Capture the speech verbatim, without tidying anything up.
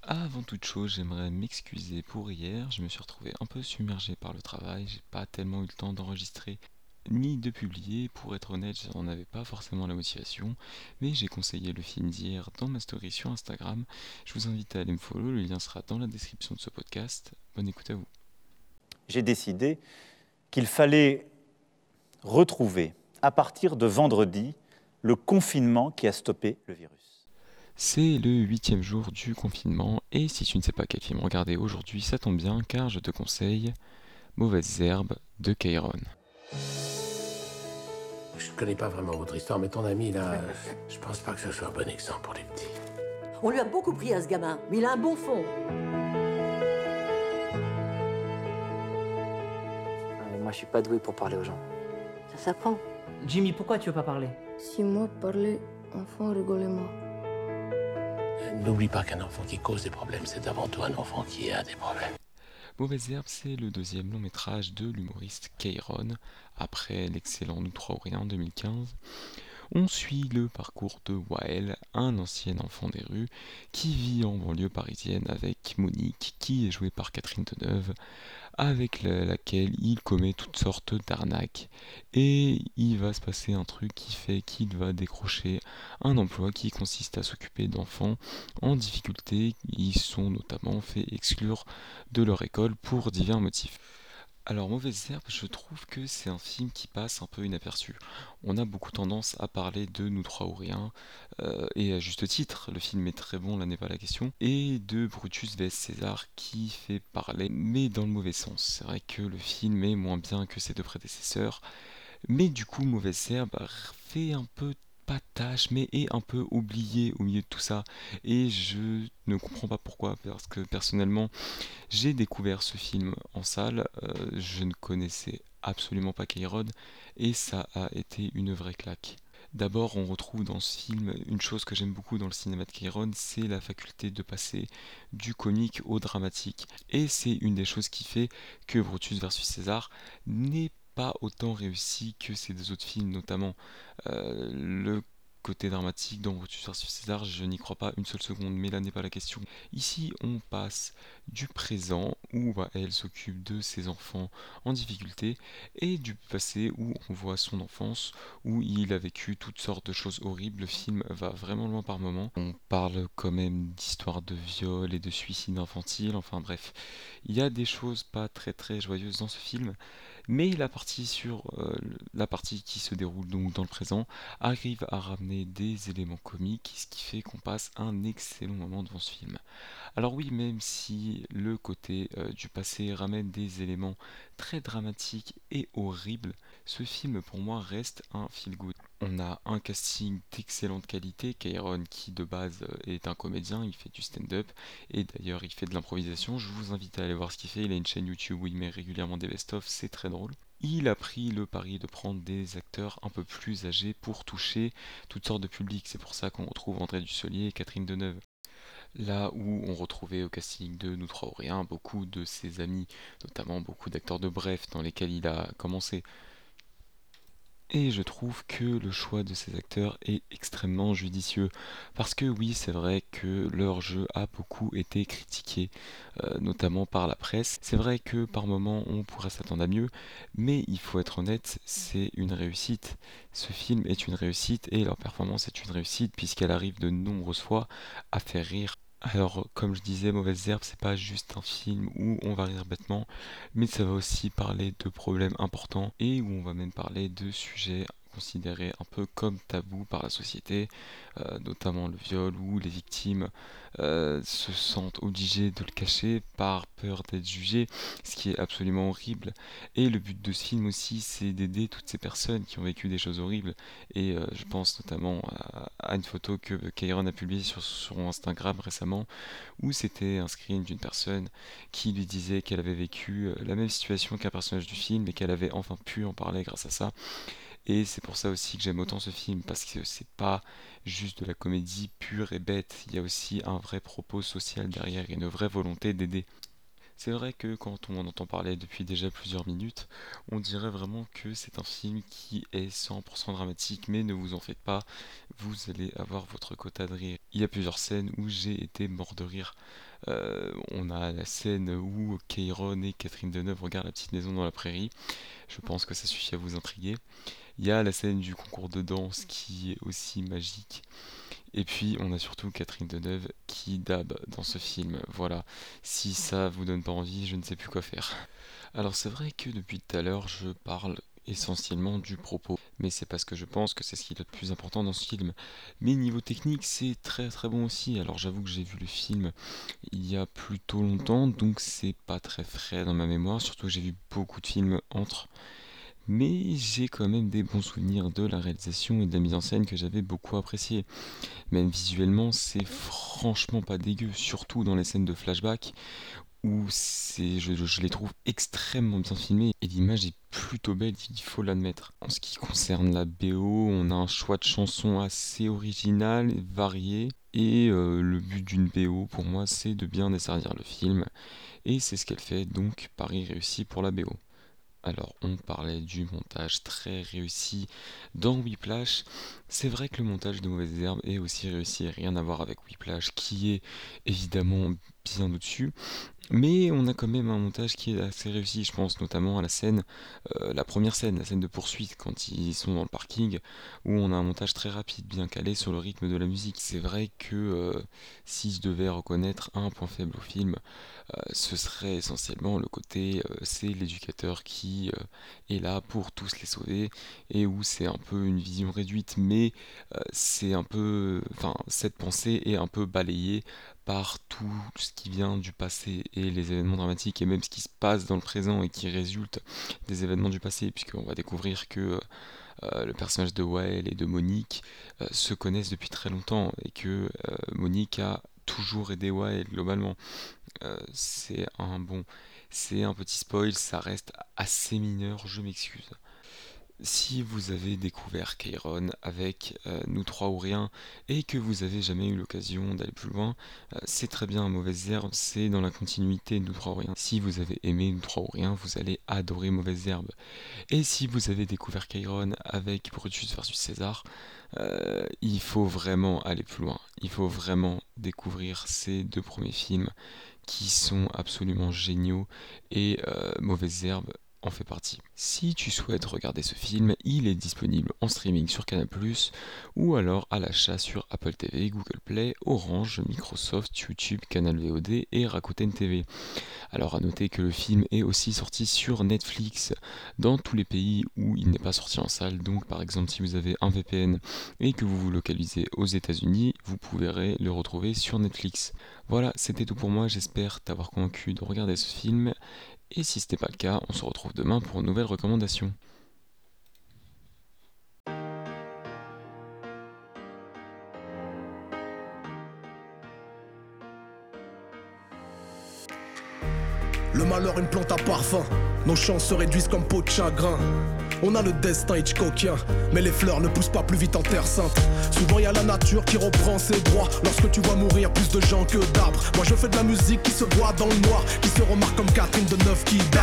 Avant toute chose, j'aimerais m'excuser pour hier. Je me suis retrouvé un peu submergé par le travail. J'ai pas tellement eu le temps d'enregistrer ni de publier. Pour être honnête, j'en avais pas forcément la motivation. Mais j'ai conseillé le film d'hier dans ma story sur Instagram. Je vous invite à aller me follow. Le lien sera dans la description de ce podcast. Bonne écoute à vous. J'ai décidé qu'il fallait retrouver, à partir de vendredi, le confinement qui a stoppé le virus. C'est le huitième jour du confinement. Et si tu ne sais pas quel film regarder aujourd'hui, ça tombe bien car je te conseille Mauvaises herbes de Kairon. Je connais pas vraiment votre histoire, mais ton ami là, je pense pas que ce soit un bon exemple pour les petits. On lui a beaucoup pris à ce gamin, mais il a un bon fond. Ah, mais moi, je suis pas doué pour parler aux gens. Ça s'apprend. Jimmy, pourquoi tu veux pas parler? Si moi parlais, enfant rigolait moi. N'oublie pas qu'un enfant qui cause des problèmes, c'est avant tout un enfant qui a des problèmes. Mauvaises herbes, c'est le deuxième long métrage de l'humoriste Kairon, après l'excellent Nous trois ou rien en deux mille quinze. On suit le parcours de Wael, un ancien enfant des rues, qui vit en banlieue parisienne avec Monique, qui est jouée par Catherine Deneuve, avec la- laquelle il commet toutes sortes d'arnaques. Et il va se passer un truc qui fait qu'il va décrocher un emploi qui consiste à s'occuper d'enfants en difficulté. Ils sont notamment fait exclure de leur école pour divers motifs. Alors, Mauvaise Herbe, je trouve que c'est un film qui passe un peu inaperçu. On a beaucoup tendance à parler de Nous trois ou rien, euh, et à juste titre, le film est très bon, là n'est pas la question, et de Brutus vs César qui fait parler, mais dans le mauvais sens. C'est vrai que le film est moins bien que ses deux prédécesseurs, mais du coup, Mauvaise Herbe fait un peu pas tâche, mais est un peu oublié au milieu de tout ça. Et je ne comprends pas pourquoi, parce que personnellement, j'ai découvert ce film en salle, euh, je ne connaissais absolument pas Kairon, et ça a été une vraie claque. D'abord, on retrouve dans ce film une chose que j'aime beaucoup dans le cinéma de Kairon, c'est la faculté de passer du comique au dramatique. Et c'est une des choses qui fait que Brutus versus César n'est pas autant réussi que ces deux autres films, notamment euh, le côté dramatique dans Brutus versus César, je n'y crois pas une seule seconde, mais là n'est pas la question. Ici, on passe du présent où bah, elle s'occupe de ses enfants en difficulté et du passé où on voit son enfance où il a vécu toutes sortes de choses horribles. Le film va vraiment loin par moments. On parle quand même d'histoires de viol et de suicide infantile, enfin bref. Il y a des choses pas très très joyeuses dans ce film, mais la partie sur euh, la partie qui se déroule donc dans le présent arrive à ramener des éléments comiques, ce qui fait qu'on passe un excellent moment devant ce film. Alors oui, même si le côté euh, du passé ramène des éléments très dramatiques et horribles, ce film pour moi reste un feel-good. On a un casting d'excellente qualité, Kairon qui de base euh, est un comédien, il fait du stand-up et d'ailleurs il fait de l'improvisation. Je vous invite à aller voir ce qu'il fait, il a une chaîne YouTube où il met régulièrement des best-of, c'est très drôle. Il a pris le pari de prendre des acteurs un peu plus âgés pour toucher toutes sortes de publics. C'est pour ça qu'on retrouve André Dussolier et Catherine Deneuve. Là où on retrouvait au casting de Nous trois ou rien beaucoup de ses amis, notamment beaucoup d'acteurs de Bref dans lesquels il a commencé. Et je trouve que le choix de ces acteurs est extrêmement judicieux. Parce que oui, c'est vrai que leur jeu a beaucoup été critiqué, euh, notamment par la presse. C'est vrai que par moments on pourrait s'attendre à mieux, mais il faut être honnête, c'est une réussite. Ce film est une réussite et leur performance est une réussite puisqu'elle arrive de nombreuses fois à faire rire. Alors, comme je disais, Mauvaise Herbe, c'est pas juste un film où on va rire bêtement, mais ça va aussi parler de problèmes importants et où on va même parler de sujets considérés un peu comme tabous par la société, euh, notamment le viol où les victimes euh, se sentent obligées de le cacher par peur d'être jugées, ce qui est absolument horrible. Et le but de ce film aussi, c'est d'aider toutes ces personnes qui ont vécu des choses horribles. Et euh, je pense notamment à, à une photo que Kairon a publiée sur son Instagram récemment, où c'était un screen d'une personne qui lui disait qu'elle avait vécu euh, la même situation qu'un personnage du film et qu'elle avait enfin pu en parler grâce à ça. Et c'est pour ça aussi que j'aime autant ce film, parce que c'est pas juste de la comédie pure et bête, il y a aussi un vrai propos social derrière et une vraie volonté d'aider. C'est vrai que quand on en entend parler depuis déjà plusieurs minutes, on dirait vraiment que c'est un film qui est cent pour cent dramatique, mais ne vous en faites pas, vous allez avoir votre quota de rire. Il y a plusieurs scènes où j'ai été mort de rire. Euh, on a la scène où Keyron et Catherine Deneuve regardent la petite maison dans la prairie. Je pense que ça suffit à vous intriguer. Il y a la scène du concours de danse qui est aussi magique. Et puis on a surtout Catherine Deneuve qui dab dans ce film. Voilà, si ça vous donne pas envie, je ne sais plus quoi faire. Alors c'est vrai que depuis tout à l'heure, je parle essentiellement du propos, mais c'est parce que je pense que c'est ce qui est le plus important dans ce film. Mais niveau technique, c'est très très bon aussi. Alors j'avoue que j'ai vu le film il y a plutôt longtemps, donc c'est pas très frais dans ma mémoire, surtout que j'ai vu beaucoup de films entre. Mais j'ai quand même des bons souvenirs de la réalisation et de la mise en scène que j'avais beaucoup apprécié. Même visuellement, c'est franchement pas dégueu, surtout dans les scènes de flashback où c'est, je, je les trouve extrêmement bien filmés et l'image est plutôt belle, il faut l'admettre. En ce qui concerne la B O, on a un choix de chansons assez original, varié, et euh, le but d'une B O pour moi c'est de bien desservir le film, et c'est ce qu'elle fait, donc pari réussi pour la B O. Alors on parlait du montage très réussi dans Whiplash. C'est vrai que le montage de Mauvaises Herbes est aussi réussi, rien à voir avec Whiplash qui est évidemment bien au-dessus. Mais on a quand même un montage qui est assez réussi, je pense notamment à la scène, euh, la première scène, la scène de poursuite quand ils sont dans le parking, où on a un montage très rapide, bien calé sur le rythme de la musique. C'est vrai que euh, si je devais reconnaître un point faible au film, euh, ce serait essentiellement le côté, euh, c'est l'éducateur qui euh, est là pour tous les sauver, et où c'est un peu une vision réduite, mais euh, c'est un peu, enfin cette pensée est un peu balayée par tout ce qui vient du passé et les événements dramatiques et même ce qui se passe dans le présent et qui résulte des événements du passé, puisqu'on va découvrir que euh, le personnage de Wael et de Monique euh, se connaissent depuis très longtemps et que euh, Monique a toujours aidé Wael globalement. Euh, c'est un bon, c'est un petit spoil, ça reste assez mineur, je m'excuse. Si vous avez découvert Keyron avec euh, Nous trois ou rien et que vous avez jamais eu l'occasion d'aller plus loin, euh, c'est très bien. Mauvaises Herbes, c'est dans la continuité de Nous trois ou rien. Si vous avez aimé Nous trois ou rien, vous allez adorer Mauvaises Herbes. Et si vous avez découvert Keyron avec Brutus versus César, euh, il faut vraiment aller plus loin. Il faut vraiment découvrir ces deux premiers films qui sont absolument géniaux et euh, Mauvaises Herbes en fait partie. Si tu souhaites regarder ce film, il est disponible en streaming sur Canal plus, ou alors à l'achat sur Apple T V, Google Play, Orange, Microsoft, YouTube, Canal V O D et Rakuten T V. Alors à noter que le film est aussi sorti sur Netflix dans tous les pays où il n'est pas sorti en salle. Donc par exemple si vous avez un V P N et que vous vous localisez aux États-Unis, vous pourrez le retrouver sur Netflix. Voilà, c'était tout pour moi, j'espère t'avoir convaincu de regarder ce film. Et si ce n'est pas le cas, on se retrouve demain pour une nouvelle recommandation. Le malheur, une plante à parfum. Nos chances se réduisent comme peau de chagrin. On a le destin Hitchcockien, mais les fleurs ne poussent pas plus vite en terre sainte. Souvent y a la nature qui reprend ses droits. Lorsque tu vois mourir plus de gens que d'arbres. Moi je fais de la musique qui se voit dans le noir, qui se remarque comme Catherine Deneuve qui dab.